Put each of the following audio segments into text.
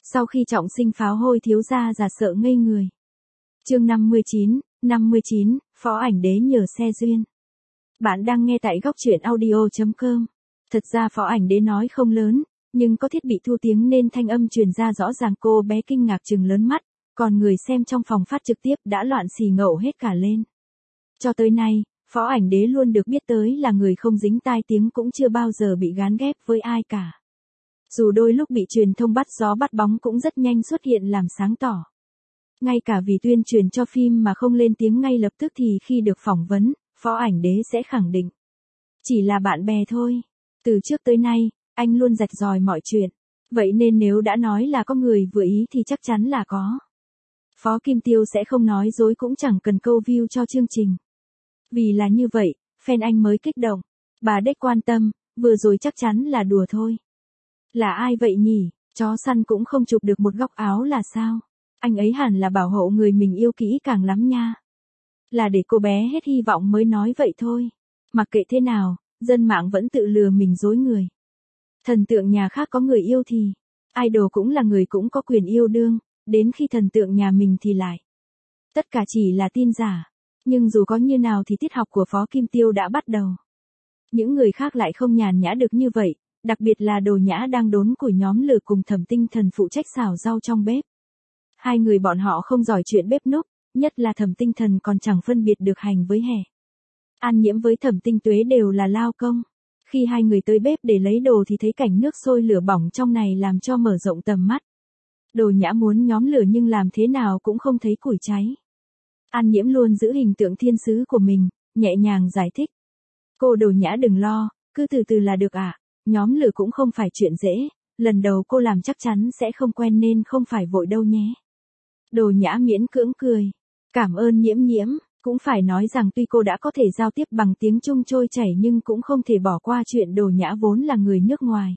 Sau khi trọng sinh pháo hôi thiếu gia già sợ ngây người. Chương 59, Phó Ảnh Đế nhờ xe duyên. Bạn đang nghe tại góc truyện audio.com. Thật ra Phó Ảnh Đế nói không lớn, nhưng có thiết bị thu tiếng nên thanh âm truyền ra rõ ràng. Cô bé kinh ngạc trừng lớn mắt, còn người xem trong phòng phát trực tiếp đã loạn xì ngậu hết cả lên. Cho tới nay, Phó Ảnh Đế luôn được biết tới là người không dính tai tiếng, cũng chưa bao giờ bị gán ghép với ai cả. Dù đôi lúc bị truyền thông bắt gió bắt bóng cũng rất nhanh xuất hiện làm sáng tỏ. Ngay cả vì tuyên truyền cho phim mà không lên tiếng ngay lập tức thì khi được phỏng vấn, Phó Ảnh Đế sẽ khẳng định. Chỉ là bạn bè thôi. Từ trước tới nay, anh luôn rạch ròi mọi chuyện. Vậy nên nếu đã nói là có người vừa ý thì chắc chắn là có. Phó Kim Tiêu sẽ không nói dối, cũng chẳng cần câu view cho chương trình. Vì là như vậy, fan anh mới kích động. Bà Đếch quan tâm, vừa rồi chắc chắn là đùa thôi. Là ai vậy nhỉ? Chó săn cũng không chụp được một góc áo là sao? Anh ấy hẳn là bảo hộ người mình yêu kỹ càng lắm nha. Là để cô bé hết hy vọng mới nói vậy thôi. Mặc kệ thế nào, dân mạng vẫn tự lừa mình dối người. Thần tượng nhà khác có người yêu thì, idol cũng là người cũng có quyền yêu đương, đến khi thần tượng nhà mình thì lại. Tất cả chỉ là tin giả. Nhưng dù có như nào thì tiết học của Phó Kim Tiêu đã bắt đầu. Những người khác lại không nhàn nhã được như vậy, đặc biệt là Đồ Nhã đang đốn củi nhóm lửa cùng Thẩm Tinh Thần phụ trách xào rau trong bếp. Hai người bọn họ không giỏi chuyện bếp núc, nhất là Thẩm Tinh Thần còn chẳng phân biệt được hành với hẹ. An Nhiễm với Thẩm Tinh Tuế đều là lao công. Khi hai người tới bếp để lấy đồ thì thấy cảnh nước sôi lửa bỏng trong này làm cho mở rộng tầm mắt. Đồ Nhã muốn nhóm lửa nhưng làm thế nào cũng không thấy củi cháy. An Nhiễm luôn giữ hình tượng thiên sứ của mình, nhẹ nhàng giải thích. Cô Đồ Nhã đừng lo, cứ từ từ là được ạ. Nhóm lửa cũng không phải chuyện dễ, lần đầu cô làm chắc chắn sẽ không quen nên không phải vội đâu nhé. Đồ Nhã miễn cưỡng cười. Cảm ơn Nhiễm Nhiễm, cũng phải nói rằng tuy cô đã có thể giao tiếp bằng tiếng Trung trôi chảy nhưng cũng không thể bỏ qua chuyện Đồ Nhã vốn là người nước ngoài.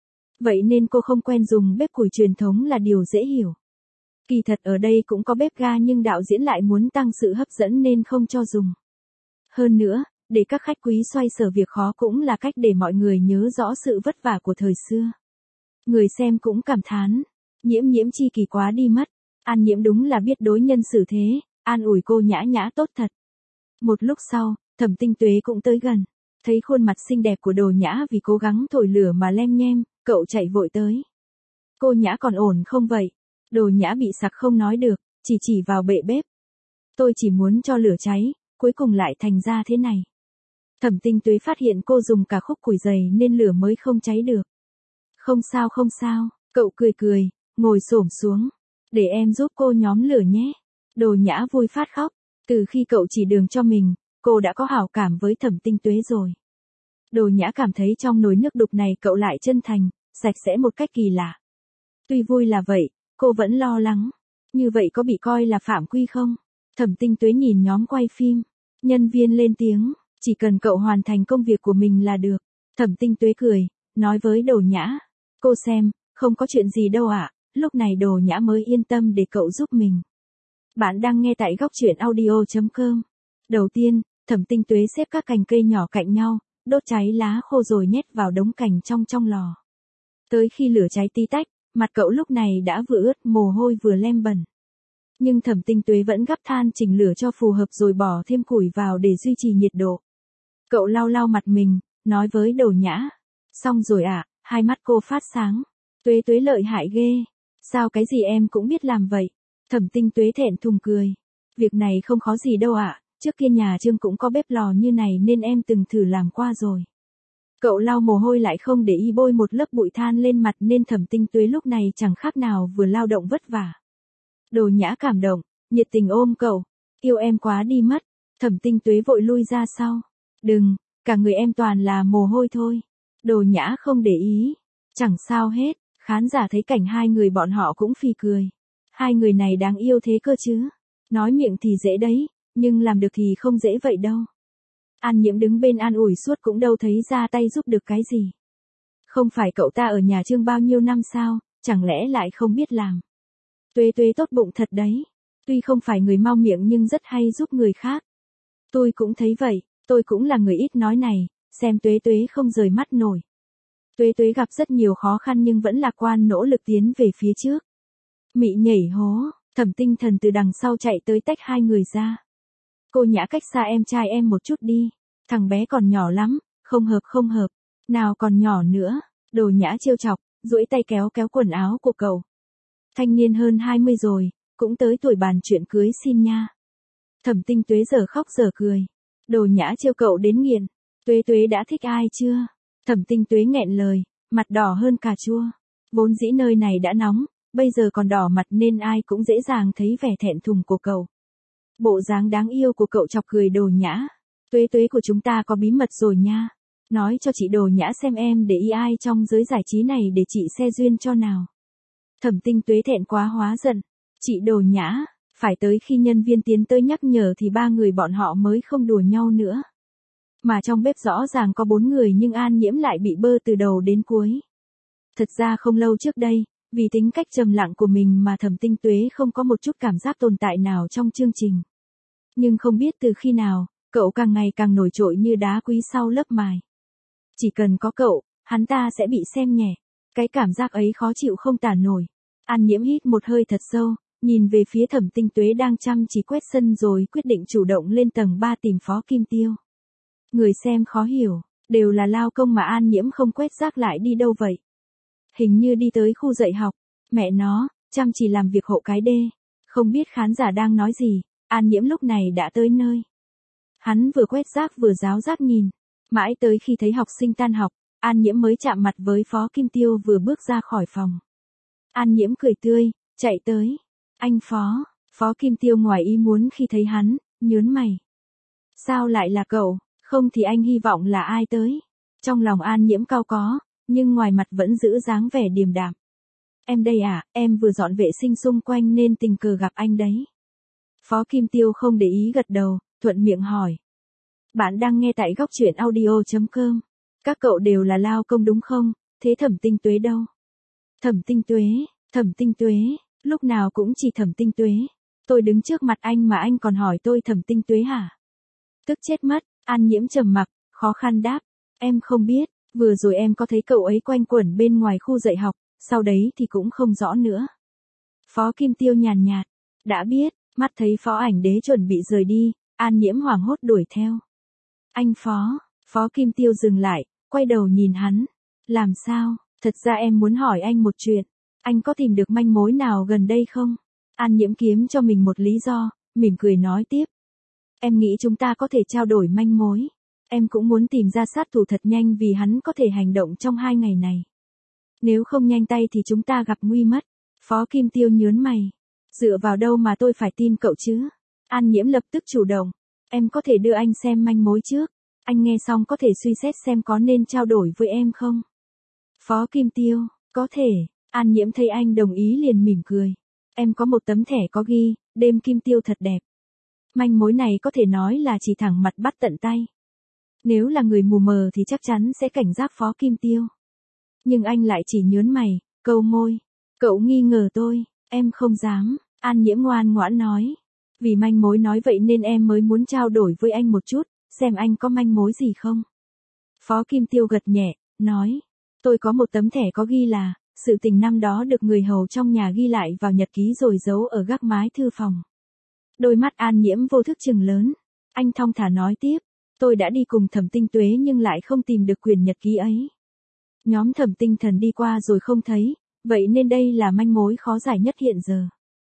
Vậy nên cô không quen dùng bếp củi truyền thống là điều dễ hiểu. Kỳ thật ở đây cũng có bếp ga nhưng đạo diễn lại muốn tăng sự hấp dẫn nên không cho dùng. Hơn nữa, để các khách quý xoay sở việc khó cũng là cách để mọi người nhớ rõ sự vất vả của thời xưa. Người xem cũng cảm thán, Nhiễm Nhiễm chi kỳ quá đi mất. An Nhiễm đúng là biết đối nhân xử thế, an ủi cô Nhã Nhã tốt thật. Một lúc sau, Thẩm Tinh Tuế cũng tới gần, thấy khuôn mặt xinh đẹp của Đồ Nhã vì cố gắng thổi lửa mà lem nhem, cậu chạy vội tới. Cô Nhã còn ổn không vậy? Đồ Nhã bị sặc không nói được, chỉ vào bệ bếp. Tôi chỉ muốn cho lửa cháy, cuối cùng lại thành ra thế này. Thẩm Tinh Tuế phát hiện cô dùng cả khúc củi dày nên lửa mới không cháy được. Không sao, cậu cười, ngồi xổm xuống. Để em giúp cô nhóm lửa nhé. Đồ Nhã vui phát khóc. Từ khi cậu chỉ đường cho mình, cô đã có hảo cảm với Thẩm Tinh Tuế rồi. Đồ Nhã cảm thấy trong nồi nước đục này cậu lại chân thành, sạch sẽ một cách kỳ lạ. Tuy vui là vậy, cô vẫn lo lắng. Như vậy có bị coi là phạm quy không? Thẩm Tinh Tuế nhìn nhóm quay phim. Nhân viên lên tiếng, chỉ cần cậu hoàn thành công việc của mình là được. Thẩm Tinh Tuế cười, nói với Đồ Nhã. Cô xem, không có chuyện gì đâu ạ. Lúc này Đồ Nhã mới yên tâm để cậu giúp mình. Bạn đang nghe tại góc truyện audio.com. Đầu tiên, Thẩm Tinh Tuế xếp các cành cây nhỏ cạnh nhau, đốt cháy lá khô rồi nhét vào đống cành trong lò. Tới khi lửa cháy tí tách, mặt cậu lúc này đã vừa ướt mồ hôi vừa lem bẩn. Nhưng Thẩm Tinh Tuế vẫn gắp than chỉnh lửa cho phù hợp rồi bỏ thêm củi vào để duy trì nhiệt độ. Cậu lau mặt mình, nói với Đồ Nhã. Xong rồi ạ, hai mắt cô phát sáng. Tuế lợi hại ghê. Sao cái gì em cũng biết làm vậy? Thẩm Tinh Tuế thẹn thùng cười. Việc này không khó gì đâu ạ, trước kia nhà Trương cũng có bếp lò như này nên em từng thử làm qua rồi. Cậu lau mồ hôi lại không để ý bôi một lớp bụi than lên mặt nên Thẩm Tinh Tuế lúc này chẳng khác nào vừa lao động vất vả. Đồ Nhã cảm động, nhiệt tình ôm cậu. Yêu em quá đi mất. Thẩm Tinh Tuế vội lui ra sau. Đừng, cả người em toàn là mồ hôi thôi. Đồ Nhã không để ý. Chẳng sao hết. Khán giả thấy cảnh hai người bọn họ cũng phì cười. Hai người này đáng yêu thế cơ chứ. Nói miệng thì dễ đấy, nhưng làm được thì không dễ vậy đâu. An Nhiễm đứng bên an ủi suốt cũng đâu thấy ra tay giúp được cái gì. Không phải cậu ta ở nhà Trương bao nhiêu năm sao, chẳng lẽ lại không biết làm. Tuế tốt bụng thật đấy. Tuy không phải người mau miệng nhưng rất hay giúp người khác. Tôi cũng thấy vậy, tôi cũng là người ít nói này, xem Tuế không rời mắt nổi. Tuế gặp rất nhiều khó khăn nhưng vẫn lạc quan nỗ lực tiến về phía trước. Mị nhảy hố, Thẩm Tinh Thần từ đằng sau chạy tới tách hai người ra. Cô Nhã cách xa em trai em một chút đi. Thằng bé còn nhỏ lắm, không hợp. Nào còn nhỏ nữa, Đồ Nhã trêu chọc, duỗi tay kéo kéo quần áo của cậu. Thanh niên hơn 20 rồi, cũng tới tuổi bàn chuyện cưới xin nha. Thẩm Tinh Tuế giờ khóc giờ cười. Đồ Nhã trêu cậu đến nghiện. Tuế Tuế đã thích ai chưa? Thẩm Tinh Tuế nghẹn lời, mặt đỏ hơn cà chua. Vốn dĩ nơi này đã nóng, bây giờ còn đỏ mặt nên ai cũng dễ dàng thấy vẻ thẹn thùng của cậu. Bộ dáng đáng yêu của cậu chọc cười Đồ Nhã. Tuế Tuế của chúng ta có bí mật rồi nha. Nói cho chị Đồ Nhã xem em để ý ai trong giới giải trí này để chị xe duyên cho nào. Thẩm Tinh Tuế thẹn quá hóa giận. Chị Đồ Nhã, phải tới khi nhân viên tiến tới nhắc nhở thì ba người bọn họ mới không đùa nhau nữa. Mà trong bếp rõ ràng có 4 người nhưng An Nhiễm lại bị bơ từ đầu đến cuối. Thật ra không lâu trước đây, vì tính cách trầm lặng của mình mà Thẩm Tinh Tuế không có một chút cảm giác tồn tại nào trong chương trình. Nhưng không biết từ khi nào, cậu càng ngày càng nổi trội như đá quý sau lớp mài. Chỉ cần có cậu, hắn ta sẽ bị xem nhẹ. Cái cảm giác ấy khó chịu không tả nổi. An Nhiễm hít một hơi thật sâu, nhìn về phía Thẩm Tinh Tuế đang chăm chỉ quét sân rồi quyết định chủ động lên tầng 3 tìm Phó Kim Tiêu. Người xem khó hiểu, đều là lao công mà An Nhiễm không quét rác lại đi đâu vậy? Hình như đi tới khu dạy học. Mẹ nó, chăm chỉ làm việc hộ cái đê. Không biết khán giả đang nói gì, An Nhiễm lúc này đã tới nơi. Hắn vừa quét rác vừa ráo rác nhìn. Mãi tới khi thấy học sinh tan học, An Nhiễm mới chạm mặt với Phó Kim Tiêu vừa bước ra khỏi phòng. An Nhiễm cười tươi, chạy tới. Anh Phó. Phó Kim Tiêu ngoài ý muốn khi thấy hắn, nhớn mày. Sao lại là cậu, không thì anh hy vọng là ai tới. Trong lòng An Nhiễm cau có, nhưng ngoài mặt vẫn giữ dáng vẻ điềm đạm. Em đây à, em vừa dọn vệ sinh xung quanh nên tình cờ gặp anh đấy. Phó Kim Tiêu không để ý gật đầu, thuận miệng hỏi. Bạn đang nghe tại góc truyện audio.com. Các cậu đều là lao công đúng không? Thế Thẩm Tinh Tuế đâu? Thẩm Tinh Tuế, lúc nào cũng chỉ Thẩm Tinh Tuế. Tôi đứng trước mặt anh mà anh còn hỏi tôi Thẩm Tinh Tuế hả? Tức chết mất, An Nhiễm trầm mặc, khó khăn đáp. Em không biết, vừa rồi em có thấy cậu ấy quanh quẩn bên ngoài khu dạy học, sau đấy thì cũng không rõ nữa. Phó Kim Tiêu nhàn nhạt, đã biết, mắt thấy Phó Ảnh Đế chuẩn bị rời đi, An Nhiễm hoảng hốt đuổi theo. Anh Phó Kim Tiêu dừng lại, quay đầu nhìn hắn. Làm sao, thật ra em muốn hỏi anh một chuyện. Anh có tìm được manh mối nào gần đây không? An Nhiễm kiếm cho mình một lý do, mỉm cười nói tiếp. Em nghĩ chúng ta có thể trao đổi manh mối. Em cũng muốn tìm ra sát thủ thật nhanh vì hắn có thể hành động trong 2 ngày này. Nếu không nhanh tay thì chúng ta gặp nguy mất. Phó Kim Tiêu nhớn mày. Dựa vào đâu mà tôi phải tin cậu chứ? An Nhiễm lập tức chủ động. Em có thể đưa anh xem manh mối trước. Anh nghe xong có thể suy xét xem có nên trao đổi với em không? Phó Kim Tiêu, có thể. An Nhiễm thấy anh đồng ý liền mỉm cười. Em có một tấm thẻ có ghi, đêm Kim Tiêu thật đẹp. Manh mối này có thể nói là chỉ thẳng mặt bắt tận tay. Nếu là người mù mờ thì chắc chắn sẽ cảnh giác Phó Kim Tiêu. Nhưng anh lại chỉ nhớn mày, câu môi. Cậu nghi ngờ tôi, em không dám. An Nhiễm ngoan ngoãn nói. Vì manh mối nói vậy nên em mới muốn trao đổi với anh một chút, xem anh có manh mối gì không. Phó Kim Tiêu gật nhẹ, nói. Tôi có một tấm thẻ có ghi là, sự tình năm đó được người hầu trong nhà ghi lại vào nhật ký rồi giấu ở gác mái thư phòng. Đôi mắt An Nhiễm vô thức trừng lớn. Anh thong thả nói tiếp. Tôi đã đi cùng Thẩm Tinh Tuế nhưng lại không tìm được quyển nhật ký ấy. Nhóm Thẩm Tinh Thần đi qua rồi không thấy, vậy nên đây là manh mối khó giải nhất hiện giờ.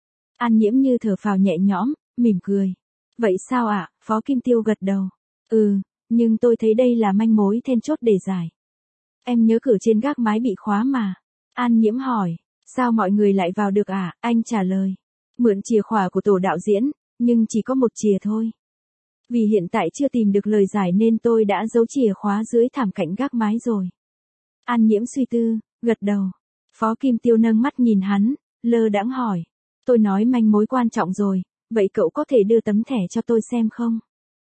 An Nhiễm như thở phào nhẹ nhõm, mỉm cười. Vậy sao ạ? Phó Kim Tiêu gật đầu. Nhưng tôi thấy đây là manh mối then chốt để giải. Em nhớ cửa trên gác mái bị khóa mà. An Nhiễm hỏi. Sao mọi người lại vào được à? Anh trả lời. Mượn chìa khóa của tổ đạo diễn, nhưng chỉ có một chìa thôi. Vì hiện tại chưa tìm được lời giải nên tôi đã giấu chìa khóa dưới thảm cạnh gác mái rồi. An Nhiễm suy tư, gật đầu. Phó Kim Tiêu nâng mắt nhìn hắn, lơ đãng hỏi. Tôi nói manh mối quan trọng rồi, vậy cậu có thể đưa tấm thẻ cho tôi xem không?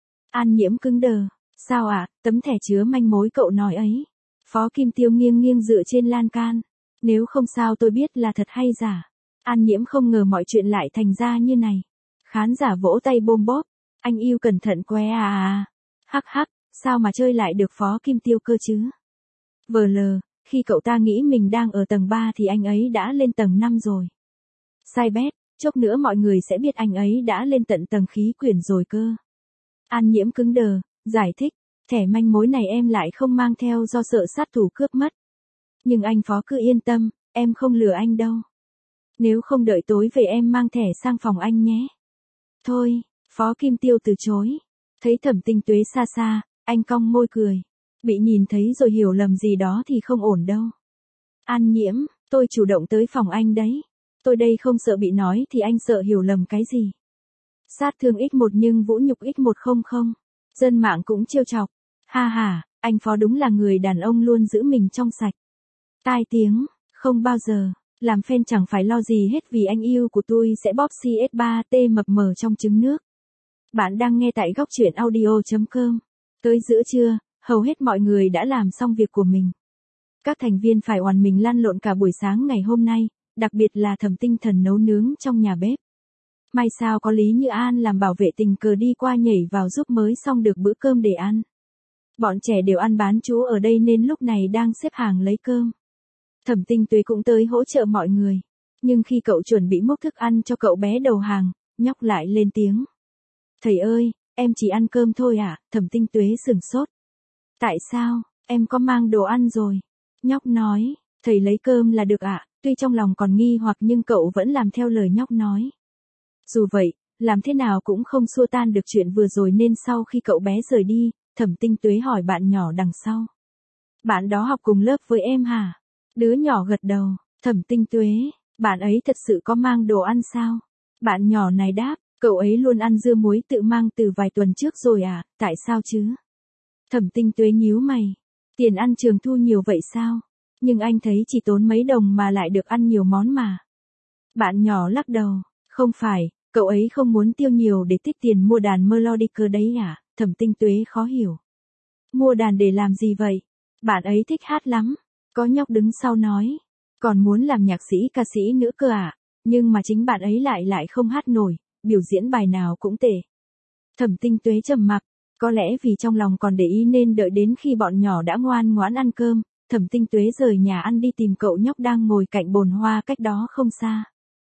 An Nhiễm cứng đờ. Sao ạ, tấm thẻ chứa manh mối cậu nói ấy? Phó Kim Tiêu nghiêng nghiêng dựa trên lan can. Nếu không sao tôi biết là thật hay giả. An Nhiễm không ngờ mọi chuyện lại thành ra như này. Khán giả vỗ tay bôm bóp. Anh yêu cẩn thận que à. Hắc hắc, sao mà chơi lại được Phó Kim Tiêu cơ chứ? Vờ lờ, khi cậu ta nghĩ mình đang ở tầng 3 thì anh ấy đã lên tầng 5 rồi. Sai bét, chốc nữa mọi người sẽ biết anh ấy đã lên tận tầng khí quyển rồi cơ. An Nhiễm cứng đờ, giải thích, thẻ manh mối này em lại không mang theo do sợ sát thủ cướp mất. Nhưng anh Phó cứ yên tâm, em không lừa anh đâu. Nếu không đợi tối về em mang thẻ sang phòng anh nhé. Thôi, Phó Kim Tiêu từ chối. Thấy Thẩm Tinh Tuế xa xa, anh cong môi cười. Bị nhìn thấy rồi hiểu lầm gì đó thì không ổn đâu. An Nhiễm, tôi chủ động tới phòng anh đấy. Tôi đây không sợ bị nói thì anh sợ hiểu lầm cái gì. Sát thương x1 nhưng vũ nhục x100. Dân mạng cũng trêu chọc. Ha ha, anh Phó đúng là người đàn ông luôn giữ mình trong sạch. Tai tiếng, không bao giờ. Làm fan chẳng phải lo gì hết vì anh yêu của tôi sẽ bóp CS3T mập mờ trong trứng nước. Bạn đang nghe tại góc truyện audio.com. Tới giữa trưa, hầu hết mọi người đã làm xong việc của mình. Các thành viên phải oằn mình lăn lộn cả buổi sáng ngày hôm nay, đặc biệt là Thẩm Tinh Thần nấu nướng trong nhà bếp. May sao có Lý Như An làm bảo vệ tình cờ đi qua nhảy vào giúp mới xong được bữa cơm để ăn. Bọn trẻ đều ăn bán chú ở đây nên lúc này đang xếp hàng lấy cơm. Thẩm Tinh Tuế cũng tới hỗ trợ mọi người. Nhưng khi cậu chuẩn bị múc thức ăn cho cậu bé đầu hàng, nhóc lại lên tiếng. Thầy ơi, em chỉ ăn cơm thôi à? Thẩm Tinh Tuế sửng sốt. Tại sao, em có mang đồ ăn rồi? Nhóc nói, thầy lấy cơm là được ạ. Tuy trong lòng còn nghi hoặc nhưng cậu vẫn làm theo lời nhóc nói. Dù vậy, làm thế nào cũng không xua tan được chuyện vừa rồi nên sau khi cậu bé rời đi, Thẩm Tinh Tuế hỏi bạn nhỏ đằng sau. Bạn đó học cùng lớp với em hả? Đứa nhỏ gật đầu, Thẩm Tinh Tuế, bạn ấy thật sự có mang đồ ăn sao? Bạn nhỏ này đáp, cậu ấy luôn ăn dưa muối tự mang từ vài tuần trước rồi à, tại sao chứ? Thẩm Tinh Tuế nhíu mày, tiền ăn trường thu nhiều vậy sao? Nhưng anh thấy chỉ tốn mấy đồng mà lại được ăn nhiều món mà. Bạn nhỏ lắc đầu, không phải, cậu ấy không muốn tiêu nhiều để tiết tiền mua đàn melodica đấy à? Thẩm Tinh Tuế khó hiểu. Mua đàn để làm gì vậy? Bạn ấy thích hát lắm. Có nhóc đứng sau nói, còn muốn làm nhạc sĩ ca sĩ nữa cơ à, nhưng mà chính bạn ấy lại không hát nổi, biểu diễn bài nào cũng tệ. Thẩm Tinh Tuế trầm mặc, có lẽ vì trong lòng còn để ý nên đợi đến khi bọn nhỏ đã ngoan ngoãn ăn cơm, Thẩm Tinh Tuế rời nhà ăn đi tìm cậu nhóc đang ngồi cạnh bồn hoa cách đó không xa.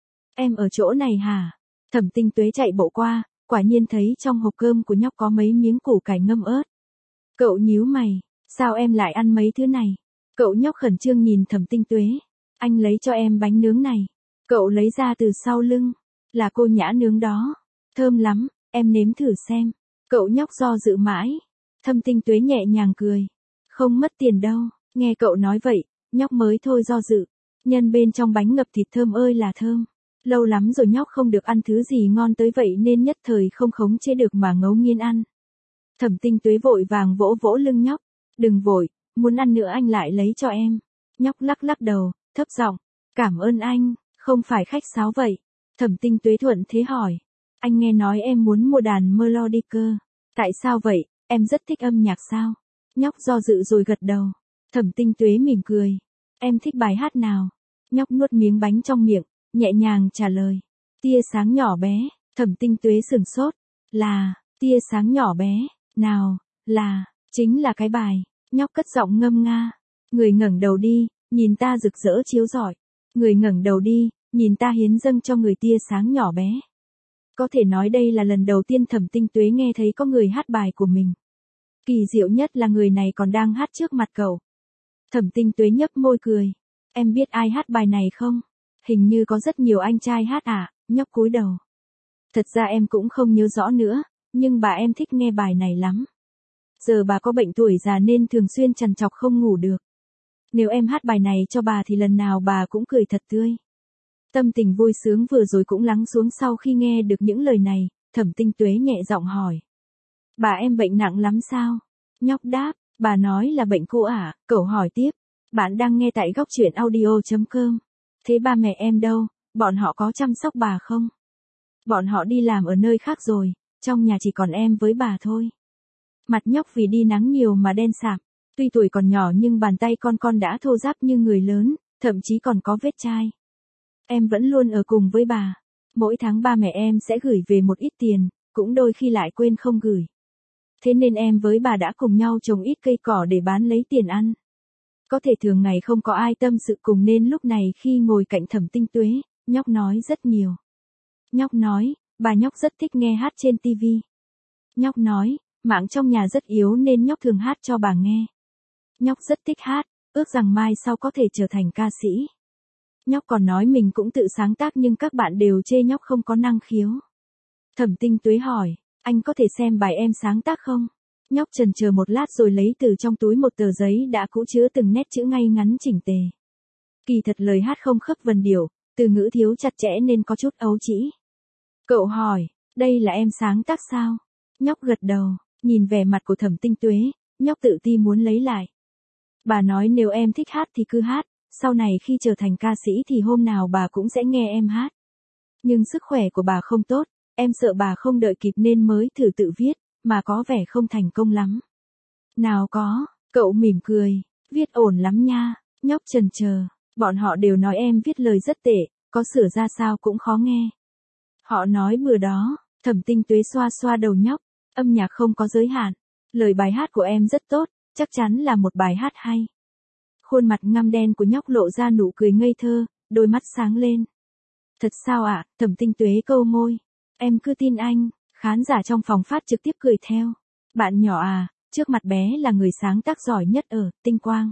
Em ở chỗ này hả? Thẩm Tinh Tuế chạy bộ qua, quả nhiên thấy trong hộp cơm của nhóc có mấy miếng củ cải ngâm ớt. Cậu nhíu mày, sao em lại ăn mấy thứ này? Cậu nhóc khẩn trương nhìn Thẩm Tinh Tuế. Anh lấy cho em bánh nướng này. Cậu lấy ra từ sau lưng. Là cô Nhã nướng đó. Thơm lắm, em nếm thử xem. Cậu nhóc do dự mãi. Thẩm Tinh Tuế nhẹ nhàng cười. Không mất tiền đâu. Nghe cậu nói vậy, nhóc mới thôi do dự. Nhân bên trong bánh ngập thịt thơm ơi là thơm. Lâu lắm rồi nhóc không được ăn thứ gì ngon tới vậy nên nhất thời không khống chế được mà ngấu nghiến ăn. Thẩm Tinh Tuế vội vàng vỗ vỗ lưng nhóc. Đừng vội, muốn ăn nữa anh lại lấy cho em. Nhóc lắc lắc đầu, thấp giọng, cảm ơn anh, không phải khách sáo vậy. Thẩm Tinh Tuế thuận thế hỏi. Anh nghe nói em muốn mua đàn melodica. Tại sao vậy, em rất thích âm nhạc sao? Nhóc do dự rồi gật đầu. Thẩm Tinh Tuế mỉm cười. Em thích bài hát nào? Nhóc nuốt miếng bánh trong miệng, nhẹ nhàng trả lời. Tia sáng nhỏ bé. Thẩm Tinh Tuế sửng sốt. Là, tia sáng nhỏ bé, nào, là, chính là cái bài. Nhóc cất giọng ngâm nga. Người ngẩng đầu đi, nhìn ta rực rỡ chiếu rọi. Người ngẩng đầu đi, nhìn ta hiến dâng cho người tia sáng nhỏ bé. Có thể nói đây là lần đầu tiên Thẩm Tinh Tuế nghe thấy có người hát bài của mình. Kỳ diệu nhất là người này còn đang hát trước mặt cậu. Thẩm Tinh Tuế nhấp môi cười. Em biết ai hát bài này không? Hình như có rất nhiều anh trai hát à, nhóc cúi đầu. Thật ra em cũng không nhớ rõ nữa, nhưng bà em thích nghe bài này lắm. Giờ bà có bệnh tuổi già nên thường xuyên trằn trọc không ngủ được. Nếu em hát bài này cho bà thì lần nào bà cũng cười thật tươi. Tâm tình vui sướng vừa rồi cũng lắng xuống sau khi nghe được những lời này, Thẩm Tinh Tuế nhẹ giọng hỏi. Bà em bệnh nặng lắm sao? Nhóc đáp, bà nói là bệnh cô à? Cậu hỏi tiếp. Bạn đang nghe tại góc truyện audio.com. Thế ba mẹ em đâu, bọn họ có chăm sóc bà không? Bọn họ đi làm ở nơi khác rồi, trong nhà chỉ còn em với bà thôi. Mặt nhóc vì đi nắng nhiều mà đen sạm. Tuy tuổi còn nhỏ nhưng bàn tay con đã thô ráp như người lớn, thậm chí còn có vết chai. Em vẫn luôn ở cùng với bà. Mỗi tháng ba mẹ em sẽ gửi về một ít tiền, cũng đôi khi lại quên không gửi. Thế nên em với bà đã cùng nhau trồng ít cây cỏ để bán lấy tiền ăn. Có thể thường ngày không có ai tâm sự cùng nên lúc này khi ngồi cạnh Thẩm Tinh Tuế, Nhóc nói rất nhiều. Nhóc nói, bà nhóc rất thích nghe hát trên tivi. Nhóc nói, mạng trong nhà rất yếu nên nhóc thường hát cho bà nghe. Nhóc rất thích hát, ước rằng mai sau có thể trở thành ca sĩ. Nhóc còn nói mình cũng tự sáng tác nhưng các bạn đều chê nhóc không có năng khiếu. Thẩm Tinh Tuế hỏi, anh có thể xem bài em sáng tác không? Nhóc chần chờ một lát rồi lấy từ trong túi một tờ giấy đã cũ chứa từng nét chữ ngay ngắn chỉnh tề. Kỳ thật lời hát không khớp vần điệu, từ ngữ thiếu chặt chẽ nên có chút ấu trĩ. Cậu hỏi, đây là em sáng tác sao? Nhóc gật đầu, nhìn vẻ mặt của Thẩm Tinh Tuế, nhóc tự ti muốn lấy lại. Bà nói nếu em thích hát thì cứ hát, sau này khi trở thành ca sĩ thì hôm nào bà cũng sẽ nghe em hát. Nhưng sức khỏe của bà không tốt, em sợ bà không đợi kịp nên mới thử tự viết, mà có vẻ không thành công lắm. Nào có, cậu mỉm cười, viết ổn lắm nha, nhóc chần chờ, bọn họ đều nói em viết lời rất tệ, có sửa ra sao cũng khó nghe. Họ nói bừa đó, Thẩm Tinh Tuế xoa xoa đầu nhóc, âm nhạc không có giới hạn, lời bài hát của em rất tốt, chắc chắn là một bài hát hay. Khuôn mặt ngăm đen của nhóc lộ ra nụ cười ngây thơ, đôi mắt sáng lên. Thật sao ạ? Thẩm Tinh Tuế câu môi. Em cứ tin anh, khán giả trong phòng phát trực tiếp cười theo. Bạn nhỏ à, trước mặt bé là người sáng tác giỏi nhất ở Tinh Quang.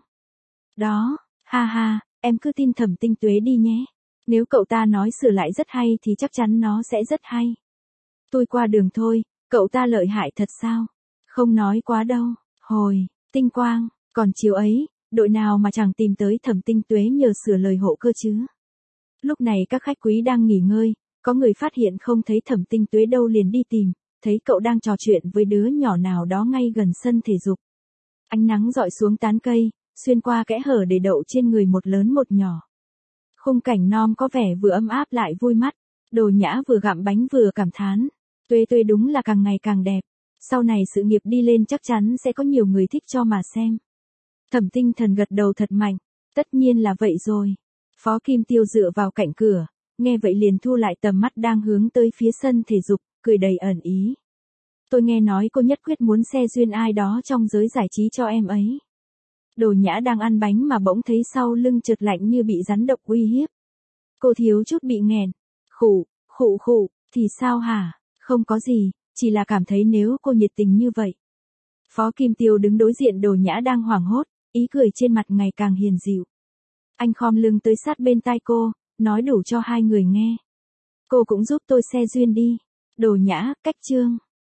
Đó, ha ha, em cứ tin Thẩm Tinh Tuế đi nhé. Nếu cậu ta nói sửa lại rất hay thì chắc chắn nó sẽ rất hay. Tôi qua đường thôi, cậu ta lợi hại thật sao? Không nói quá đâu. Hồi, Tinh Quang, còn chiều ấy, đội nào mà chẳng tìm tới Thẩm Tinh Tuế nhờ sửa lời hộ cơ chứ? Lúc này các khách quý đang nghỉ ngơi, có người phát hiện không thấy Thẩm Tinh Tuế đâu liền đi tìm, thấy cậu đang trò chuyện với đứa nhỏ nào đó ngay gần sân thể dục. Ánh nắng rọi xuống tán cây, xuyên qua kẽ hở để đậu trên người một lớn một nhỏ. Khung cảnh non có vẻ vừa ấm áp lại vui mắt, Đồ Nhã vừa gặm bánh vừa cảm thán. Tuế Tuế đúng là càng ngày càng đẹp, sau này sự nghiệp đi lên chắc chắn sẽ có nhiều người thích cho mà xem. Thẩm Tinh Thần gật đầu thật mạnh, tất nhiên là vậy rồi. Phó Kim Tiêu dựa vào cạnh cửa, nghe vậy liền thu lại tầm mắt đang hướng tới phía sân thể dục, cười đầy ẩn ý. Tôi nghe nói cô nhất quyết muốn xe duyên ai đó trong giới giải trí cho em ấy. Đồ Nhã đang ăn bánh mà bỗng thấy sau lưng chợt lạnh như bị rắn độc uy hiếp. Cô thiếu chút bị nghẹn. Khụ, khụ khụ, thì sao hả? Không có gì, chỉ là cảm thấy nếu cô nhiệt tình như vậy. Phó Kim Tiêu đứng đối diện Đồ Nhã đang hoảng hốt, ý cười trên mặt ngày càng hiền dịu. Anh khom lưng tới sát bên tai cô, nói đủ cho hai người nghe. Cô cũng giúp tôi xe duyên đi. Đồ Nhã, cách chương.